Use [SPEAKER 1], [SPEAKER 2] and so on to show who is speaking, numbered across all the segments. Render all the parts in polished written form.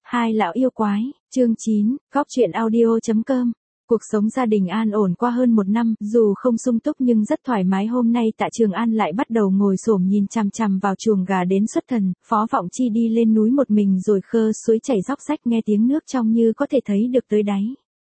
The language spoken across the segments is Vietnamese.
[SPEAKER 1] Hai lão yêu quái, chương 9, Góc truyện audio.com. Cuộc sống gia đình an ổn qua hơn một năm, dù không sung túc nhưng rất thoải mái. Hôm nay Tạ Trường An lại bắt đầu ngồi xổm nhìn chằm chằm vào chuồng gà đến xuất thần. Phó Vọng Chi đi lên núi một mình rồi khơ suối chảy róc rách, nghe tiếng nước trong như có thể thấy được tới đáy.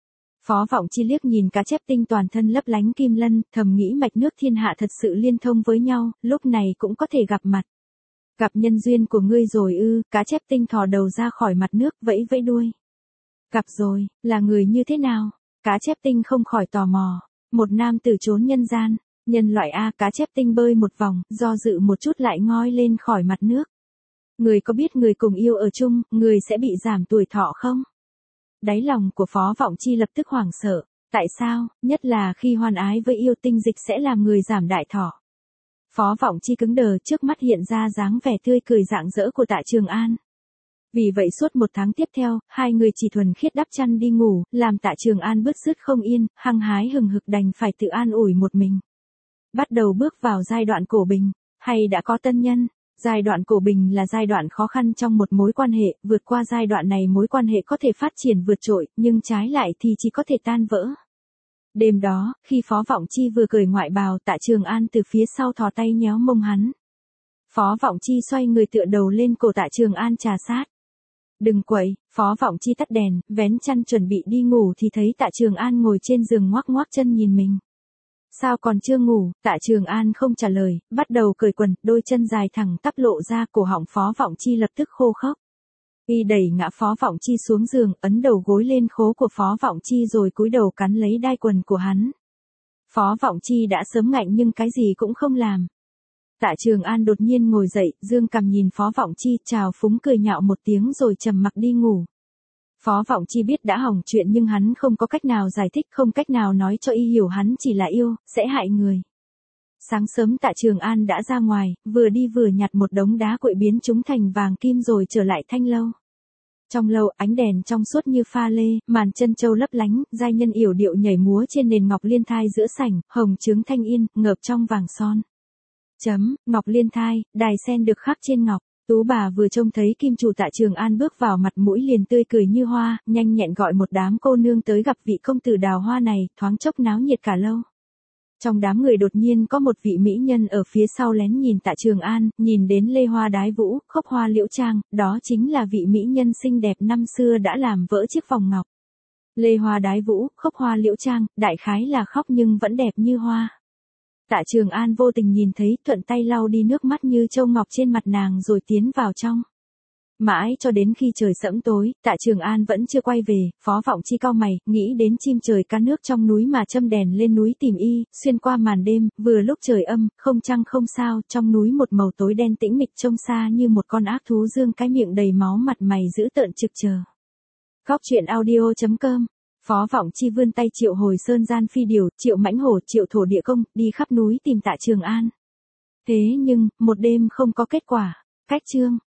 [SPEAKER 1] Phó Vọng Chi liếc nhìn cá chép tinh toàn thân lấp lánh kim lân, thầm nghĩ mạch nước thiên hạ thật sự liên thông với nhau, lúc này cũng có thể gặp mặt. Gặp nhân duyên của ngươi rồi ư? Cá chép tinh thò đầu ra khỏi mặt nước, vẫy vẫy đuôi. Gặp rồi, là người như thế nào? Cá chép tinh không khỏi tò mò. Một nam tử trốn nhân gian, nhân loại a. Cá chép tinh bơi một vòng, do dự một chút lại ngoi lên khỏi mặt nước. Người có biết người cùng yêu ở chung, người sẽ bị giảm tuổi thọ không? Đáy lòng của Phó Vọng Chi lập tức hoảng sợ. Tại sao, nhất là khi hoan ái với yêu, tinh dịch sẽ làm người giảm đại thọ? Phó Vọng Chi cứng đờ, trước mắt hiện ra dáng vẻ tươi cười rạng rỡ của Tạ Trường An. Vì vậy suốt một tháng tiếp theo, hai người chỉ thuần khiết đắp chăn đi ngủ, làm Tạ Trường An bứt rứt không yên, hăng hái hừng hực đành phải tự an ủi một mình. Bắt đầu bước vào giai đoạn cổ bình, hay đã có tân nhân. Giai đoạn cổ bình là giai đoạn khó khăn trong một mối quan hệ, vượt qua giai đoạn này mối quan hệ có thể phát triển vượt trội, nhưng trái lại thì chỉ có thể tan vỡ. Đêm đó, khi Phó Vọng Chi vừa cởi ngoại bào, Tạ Trường An từ phía sau thò tay nhéo mông hắn. Phó Vọng Chi xoay người tựa đầu lên cổ Tạ Trường An trà sát. Đừng quậy. Phó Vọng Chi tắt đèn, vén chăn chuẩn bị đi ngủ thì thấy Tạ Trường An ngồi trên giường ngoác ngoác chân nhìn mình. Sao còn chưa ngủ? Tạ Trường An không trả lời, bắt đầu cởi quần, đôi chân dài thẳng tắp lộ ra, cổ họng Phó Vọng Chi lập tức khô khốc. Y đẩy ngã Phó Vọng Chi xuống giường, ấn đầu gối lên khố của Phó Vọng Chi rồi cúi đầu cắn lấy đai quần của hắn. Phó Vọng Chi đã sớm ngạnh nhưng cái gì cũng không làm. Tạ Trường An đột nhiên ngồi dậy, dương cằm nhìn Phó Vọng Chi, chào phúng cười nhạo một tiếng rồi trầm mặc đi ngủ. Phó Vọng Chi biết đã hỏng chuyện nhưng hắn không có cách nào giải thích, không cách nào nói cho y hiểu hắn chỉ là yêu, sẽ hại người. Sáng sớm Tạ Trường An đã ra ngoài, vừa đi vừa nhặt một đống đá cuội biến chúng thành vàng kim rồi trở lại thanh lâu. Trong lâu, ánh đèn trong suốt như pha lê, màn chân châu lấp lánh, giai nhân yểu điệu nhảy múa trên nền ngọc liên thai giữa sảnh, hồng trướng thanh yên, ngợp trong vàng son. Ngọc liên thai, đài sen được khắc trên ngọc. Tú bà vừa trông thấy kim chủ Tạ Trường An bước vào, mặt mũi liền tươi cười như hoa, nhanh nhẹn gọi một đám cô nương tới gặp vị công tử đào hoa này, thoáng chốc náo nhiệt cả lâu. Trong đám người đột nhiên có một vị mỹ nhân ở phía sau lén nhìn Tạ Trường An, nhìn đến Lê Hoa Đái Vũ, Khốc Hoa Liễu Trang, đó chính là vị mỹ nhân xinh đẹp năm xưa đã làm vỡ chiếc vòng ngọc. Lê Hoa Đái Vũ, Khốc Hoa Liễu Trang, đại khái là khóc nhưng vẫn đẹp như hoa. Tạ Trường An vô tình nhìn thấy, thuận tay lau đi nước mắt như châu ngọc trên mặt nàng rồi tiến vào trong. Mãi cho đến khi trời sẫm tối, Tạ Trường An vẫn chưa quay về. Phó Vọng Chi cau mày, nghĩ đến chim trời cá nước trong núi mà châm đèn lên núi tìm y, xuyên qua màn đêm, vừa lúc trời âm, không trăng không sao, trong núi một màu tối đen tĩnh mịch trông xa như một con ác thú dương cái miệng đầy máu, mặt mày dữ tợn trực chờ. Góc truyện audio.com. Phó Vọng Chi vươn tay triệu hồi sơn gian phi điều, triệu mãnh hổ, triệu thổ địa công, đi khắp núi tìm Tạ Trường An. Thế nhưng, một đêm không có kết quả. Cách chương.